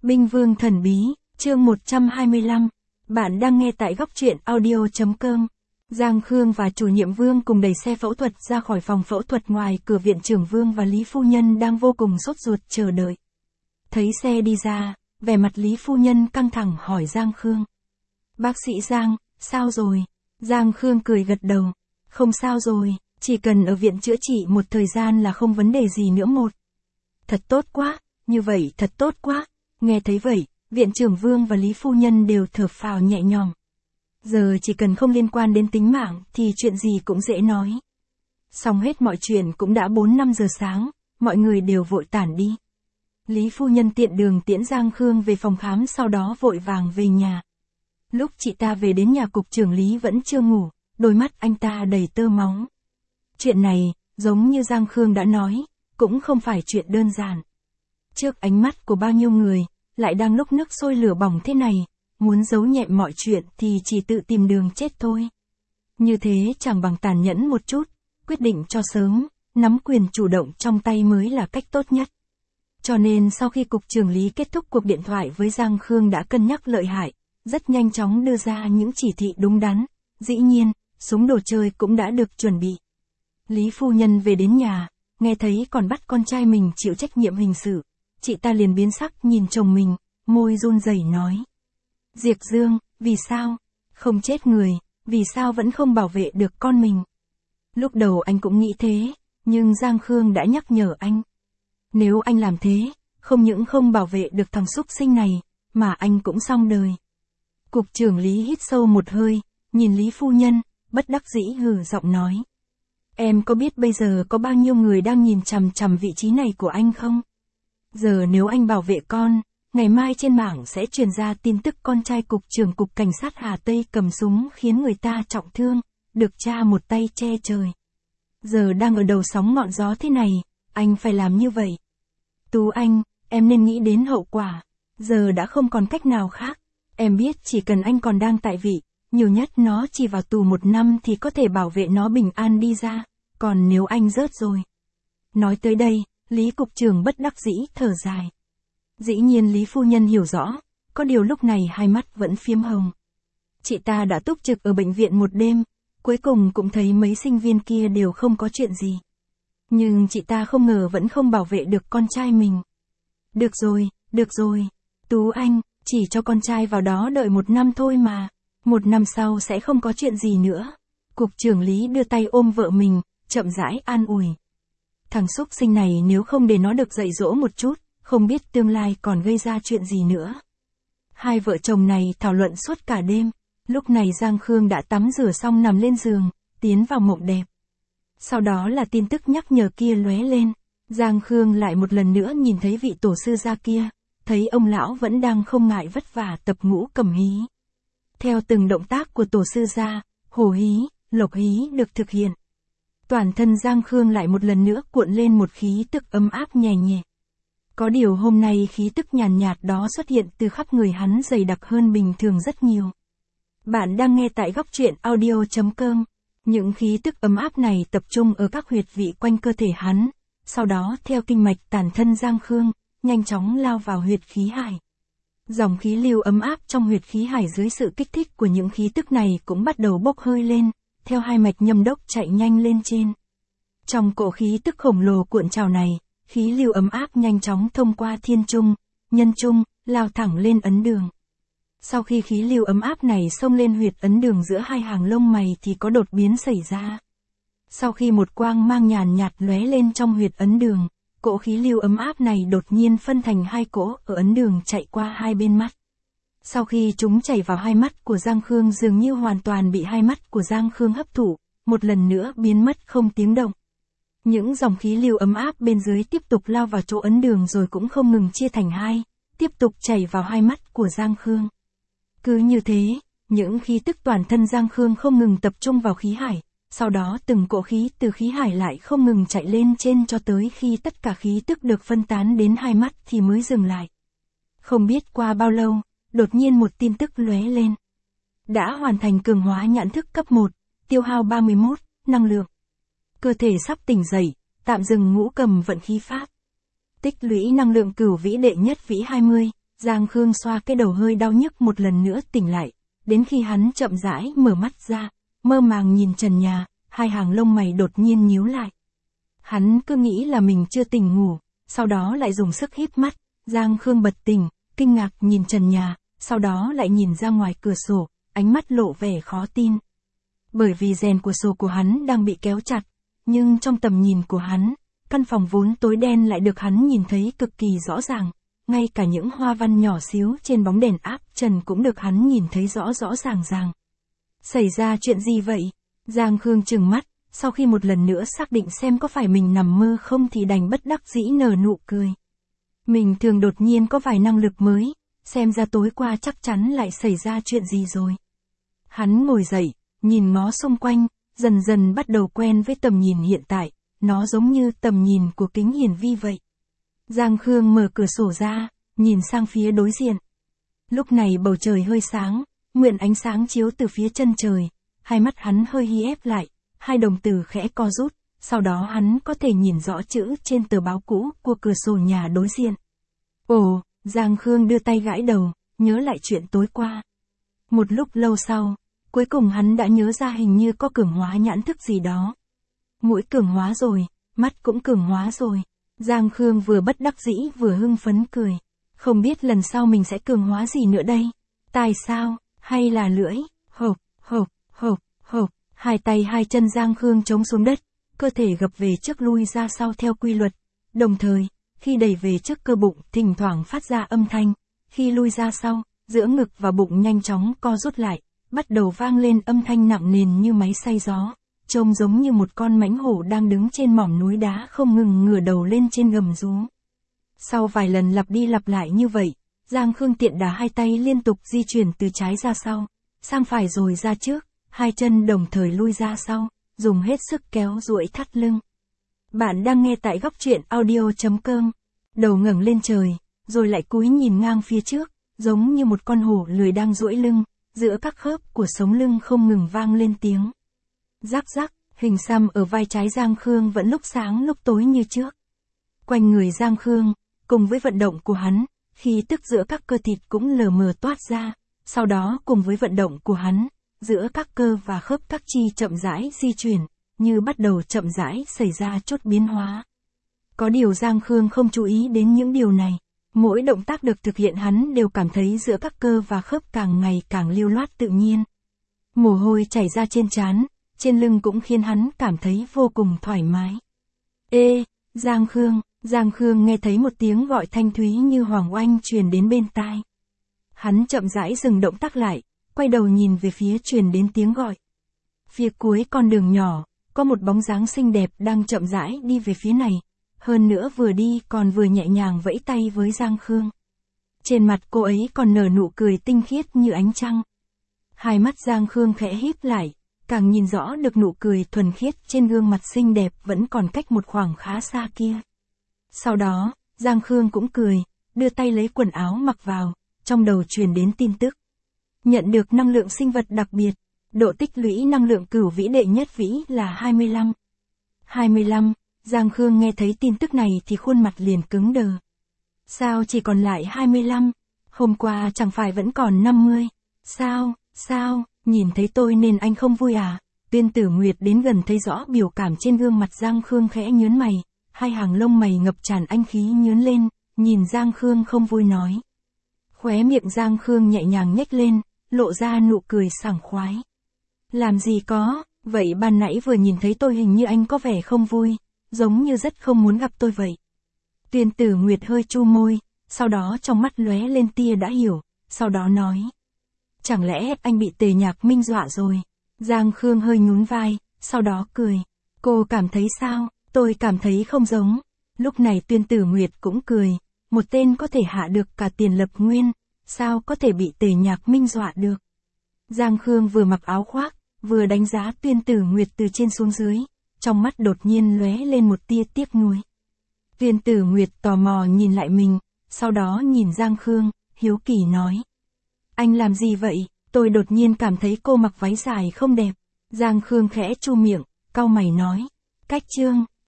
Binh Vương Thần Bí, chương 125. Bạn đang nghe tại góc truyện audio.com. Giang Khương và chủ nhiệm Vương cùng đẩy xe phẫu thuật ra khỏi phòng phẫu thuật. Ngoài cửa viện trưởng Vương và Lý Phu Nhân đang vô cùng sốt ruột chờ đợi. Thấy xe đi ra, vẻ mặt Lý Phu Nhân căng thẳng hỏi Giang Khương. Bác sĩ Giang, sao rồi? Giang Khương cười gật đầu. Không sao rồi, chỉ cần ở viện chữa trị một thời gian là không vấn đề gì nữa một. Thật tốt quá, như vậy thật tốt quá. Nghe thấy vậy, viện trưởng Vương và Lý Phu Nhân đều thở phào nhẹ nhõm. Giờ chỉ cần không liên quan đến tính mạng thì chuyện gì cũng dễ nói. Xong hết mọi chuyện cũng đã 4-5 giờ sáng, mọi người đều vội tản đi. Lý Phu Nhân tiện đường tiễn Giang Khương về phòng khám, sau đó vội vàng về nhà. Lúc chị ta về đến nhà, cục trưởng Lý vẫn chưa ngủ, đôi mắt anh ta đầy tơ máu. Chuyện này, giống như Giang Khương đã nói, cũng không phải chuyện đơn giản. Trước ánh mắt của bao nhiêu người, lại đang lúc nước sôi lửa bỏng thế này, muốn giấu nhẹm mọi chuyện thì chỉ tự tìm đường chết thôi. Như thế chẳng bằng tàn nhẫn một chút, quyết định cho sớm, nắm quyền chủ động trong tay mới là cách tốt nhất. Cho nên sau khi cục trưởng Lý kết thúc cuộc điện thoại với Giang Khương đã cân nhắc lợi hại, rất nhanh chóng đưa ra những chỉ thị đúng đắn. Dĩ nhiên, súng đồ chơi cũng đã được chuẩn bị. Lý Phu Nhân về đến nhà, nghe thấy còn bắt con trai mình chịu trách nhiệm hình sự. Chị ta liền biến sắc nhìn chồng mình, môi run rẩy nói. Diệp Dương, vì sao? Không chết người, vì sao vẫn không bảo vệ được con mình? Lúc đầu anh cũng nghĩ thế, nhưng Giang Khương đã nhắc nhở anh. Nếu anh làm thế, không những không bảo vệ được thằng súc sinh này, mà anh cũng xong đời. Cục trưởng Lý hít sâu một hơi, nhìn Lý Phu Nhân, bất đắc dĩ hừ giọng nói. Em có biết bây giờ có bao nhiêu người đang nhìn chằm chằm vị trí này của anh không? Giờ nếu anh bảo vệ con, ngày mai trên mạng sẽ truyền ra tin tức con trai cục trưởng cục cảnh sát Hà Tây cầm súng khiến người ta trọng thương, được cha một tay che trời. Giờ đang ở đầu sóng ngọn gió thế này, anh phải làm như vậy. Tú Anh, em nên nghĩ đến hậu quả, giờ đã không còn cách nào khác. Em biết chỉ cần anh còn đang tại vị, nhiều nhất nó chỉ vào tù 1 năm thì có thể bảo vệ nó bình an đi ra, còn nếu anh rớt rồi. Nói tới đây, Lý cục trưởng bất đắc dĩ thở dài. Dĩ nhiên Lý Phu Nhân hiểu rõ, có điều lúc này hai mắt vẫn phiếm hồng. Chị ta đã túc trực ở bệnh viện một đêm, cuối cùng cũng thấy mấy sinh viên kia đều không có chuyện gì. Nhưng chị ta không ngờ vẫn không bảo vệ được con trai mình. Được rồi, Tú Anh, chỉ cho con trai vào đó đợi 1 năm thôi mà, 1 năm sau sẽ không có chuyện gì nữa. Cục trưởng Lý đưa tay ôm vợ mình, chậm rãi an ủi. Thằng súc sinh này nếu không để nó được dạy dỗ một chút, không biết tương lai còn gây ra chuyện gì nữa. Hai vợ chồng này thảo luận suốt cả đêm, lúc này Giang Khương đã tắm rửa xong nằm lên giường, tiến vào mộng đẹp. Sau đó là tin tức nhắc nhở kia lóe lên, Giang Khương lại một lần nữa nhìn thấy vị tổ sư gia kia, thấy ông lão vẫn đang không ngại vất vả tập ngũ cầm hí. Theo từng động tác của tổ sư gia, hổ hí, lộc hí được thực hiện. Toàn thân Giang Khương lại một lần nữa cuộn lên một khí tức ấm áp nhẹ nhẹ. Có điều hôm nay khí tức nhàn nhạt đó xuất hiện từ khắp người hắn dày đặc hơn bình thường rất nhiều. Bạn đang nghe tại góc truyện audio.com. Những khí tức ấm áp này tập trung ở các huyệt vị quanh cơ thể hắn, sau đó theo kinh mạch tản thân Giang Khương, nhanh chóng lao vào huyệt khí hải. Dòng khí lưu ấm áp trong huyệt khí hải dưới sự kích thích của những khí tức này cũng bắt đầu bốc hơi lên, theo hai mạch nhâm đốc chạy nhanh lên trên. Trong cỗ khí tức khổng lồ cuộn trào này, khí lưu ấm áp nhanh chóng thông qua thiên trung, nhân trung, lao thẳng lên ấn đường. Sau khi khí lưu ấm áp này xông lên huyệt ấn đường giữa hai hàng lông mày thì có đột biến xảy ra. Sau khi một quang mang nhàn nhạt lóe lên trong huyệt ấn đường, cỗ khí lưu ấm áp này đột nhiên phân thành 2 cỗ ở ấn đường chạy qua hai bên mắt. Sau khi chúng chảy vào hai mắt của Giang Khương dường như hoàn toàn bị hai mắt của Giang Khương hấp thụ, một lần nữa biến mất không tiếng động. Những dòng khí lưu ấm áp bên dưới tiếp tục lao vào chỗ ấn đường rồi cũng không ngừng chia thành hai, tiếp tục chảy vào hai mắt của Giang Khương. Cứ như thế, những khí tức toàn thân Giang Khương không ngừng tập trung vào khí hải, sau đó từng cỗ khí từ khí hải lại không ngừng chạy lên trên cho tới khi tất cả khí tức được phân tán đến hai mắt thì mới dừng lại. Không biết qua bao lâu, đột nhiên một tin tức lóe lên. Đã hoàn thành cường hóa nhãn thức cấp 1, tiêu hao 31, năng lượng. Cơ thể sắp tỉnh dậy, tạm dừng ngũ cầm vận khí pháp. Tích lũy năng lượng cửu vĩ đệ nhất vĩ 20, Giang Khương xoa cái đầu hơi đau nhức một lần nữa tỉnh lại, đến khi hắn chậm rãi mở mắt ra, mơ màng nhìn trần nhà, hai hàng lông mày đột nhiên nhíu lại. Hắn cứ nghĩ là mình chưa tỉnh ngủ, sau đó lại dùng sức híp mắt, Giang Khương bật tỉnh, kinh ngạc nhìn trần nhà, sau đó lại nhìn ra ngoài cửa sổ, ánh mắt lộ vẻ khó tin. Bởi vì rèn cửa sổ của hắn đang bị kéo chặt, nhưng trong tầm nhìn của hắn, căn phòng vốn tối đen lại được hắn nhìn thấy cực kỳ rõ ràng, ngay cả những hoa văn nhỏ xíu trên bóng đèn áp trần cũng được hắn nhìn thấy rõ rõ ràng ràng. Xảy ra chuyện gì vậy? Giang Khương trừng mắt, sau khi một lần nữa xác định xem có phải mình nằm mơ không thì đành bất đắc dĩ nở nụ cười. Mình thường đột nhiên có vài năng lực mới, xem ra tối qua chắc chắn lại xảy ra chuyện gì rồi. Hắn ngồi dậy, nhìn ngó xung quanh, dần dần bắt đầu quen với tầm nhìn hiện tại, nó giống như tầm nhìn của kính hiển vi vậy. Giang Khương mở cửa sổ ra, nhìn sang phía đối diện. Lúc này bầu trời hơi sáng, mượn ánh sáng chiếu từ phía chân trời, hai mắt hắn hơi hí ép lại, hai đồng tử khẽ co rút, sau đó hắn có thể nhìn rõ chữ trên tờ báo cũ của cửa sổ nhà đối diện. Ồ, Giang Khương đưa tay gãi đầu, nhớ lại chuyện tối qua. Một lúc lâu sau, cuối cùng hắn đã nhớ ra hình như có cường hóa nhãn thức gì đó. Mũi cường hóa rồi, mắt cũng cường hóa rồi. Giang Khương vừa bất đắc dĩ vừa hưng phấn cười. Không biết lần sau mình sẽ cường hóa gì nữa đây? Tai sao? Hay là lưỡi? Hộp, hộp, hộp, hộp. Hai tay hai chân Giang Khương chống xuống đất, cơ thể gập về trước lui ra sau theo quy luật. Đồng thời, khi đẩy về trước cơ bụng thỉnh thoảng phát ra âm thanh. Khi lui ra sau, giữa ngực và bụng nhanh chóng co rút lại, bắt đầu vang lên âm thanh nặng nề như máy xay gió. Trông giống như một con mãnh hổ đang đứng trên mỏm núi đá không ngừng ngửa đầu lên trên gầm rú. Sau vài lần lặp đi lặp lại như vậy, Giang Khương tiện đá hai tay liên tục di chuyển từ trái ra sau, sang phải rồi ra trước, hai chân đồng thời lui ra sau, dùng hết sức kéo duỗi thắt lưng. Bạn đang nghe tại góc truyện audio.com. Đầu ngẩng lên trời, rồi lại cúi nhìn ngang phía trước, giống như một con hổ lười đang duỗi lưng, giữa các khớp của sống lưng không ngừng vang lên tiếng. Rắc rắc, hình xăm ở vai trái Giang Khương vẫn lúc sáng lúc tối như trước. Quanh người Giang Khương, cùng với vận động của hắn, khí tức giữa các cơ thịt cũng lờ mờ toát ra, sau đó cùng với vận động của hắn, giữa các cơ và khớp các chi chậm rãi di chuyển, như bắt đầu chậm rãi xảy ra chút biến hóa. Có điều Giang Khương không chú ý đến những điều này, mỗi động tác được thực hiện hắn đều cảm thấy giữa các cơ và khớp càng ngày càng lưu loát tự nhiên. Mồ hôi chảy ra trên trán, trên lưng cũng khiến hắn cảm thấy vô cùng thoải mái. Ê, Giang Khương nghe thấy một tiếng gọi thanh thúy như hoàng oanh truyền đến bên tai. Hắn chậm rãi dừng động tác lại, quay đầu nhìn về phía truyền đến tiếng gọi. Phía cuối con đường nhỏ, có một bóng dáng xinh đẹp đang chậm rãi đi về phía này, hơn nữa vừa đi còn vừa nhẹ nhàng vẫy tay với Giang Khương. Trên mặt cô ấy còn nở nụ cười tinh khiết như ánh trăng. Hai mắt Giang Khương khẽ híp lại, càng nhìn rõ được nụ cười thuần khiết trên gương mặt xinh đẹp vẫn còn cách một khoảng khá xa kia. Sau đó, Giang Khương cũng cười, đưa tay lấy quần áo mặc vào, trong đầu truyền đến tin tức. Nhận được năng lượng sinh vật đặc biệt, độ tích lũy năng lượng cửu vĩ đệ nhất vĩ là 25. 25, Giang Khương nghe thấy tin tức này thì khuôn mặt liền cứng đờ. Sao chỉ còn lại 25? Hôm qua chẳng phải vẫn còn 50? Sao, nhìn thấy tôi nên anh không vui à? Tuyên Tử Nguyệt đến gần thấy rõ biểu cảm trên gương mặt Giang Khương khẽ nhướng mày, hai hàng lông mày ngập tràn anh khí nhướng lên, nhìn Giang Khương không vui nói. Khóe miệng Giang Khương nhẹ nhàng nhếch lên, lộ ra nụ cười sảng khoái. Làm gì có, vậy ban nãy vừa nhìn thấy tôi hình như anh có vẻ không vui, giống như rất không muốn gặp tôi vậy. Tuyên Tử Nguyệt hơi chu môi, sau đó trong mắt lóe lên tia đã hiểu, sau đó nói. Chẳng lẽ anh bị Tề Nhạc Minh dọa rồi? Giang Khương hơi nhún vai, sau đó cười. Cô cảm thấy sao? Tôi cảm thấy không giống. Lúc này Tuyên Tử Nguyệt cũng cười. Một tên có thể hạ được cả Tiền Lập Nguyên, sao có thể bị Tề Nhạc Minh dọa được? Giang Khương vừa mặc áo khoác, vừa đánh giá Tuyên Tử Nguyệt từ trên xuống dưới, trong mắt đột nhiên lóe lên một tia tiếc nuối. Tuyên Tử Nguyệt tò mò nhìn lại mình, sau đó nhìn Giang Khương, hiếu kỳ nói. Anh làm gì vậy? Tôi đột nhiên cảm thấy cô mặc váy dài không đẹp. Giang Khương khẽ chu miệng, cau mày nói. Cách trương,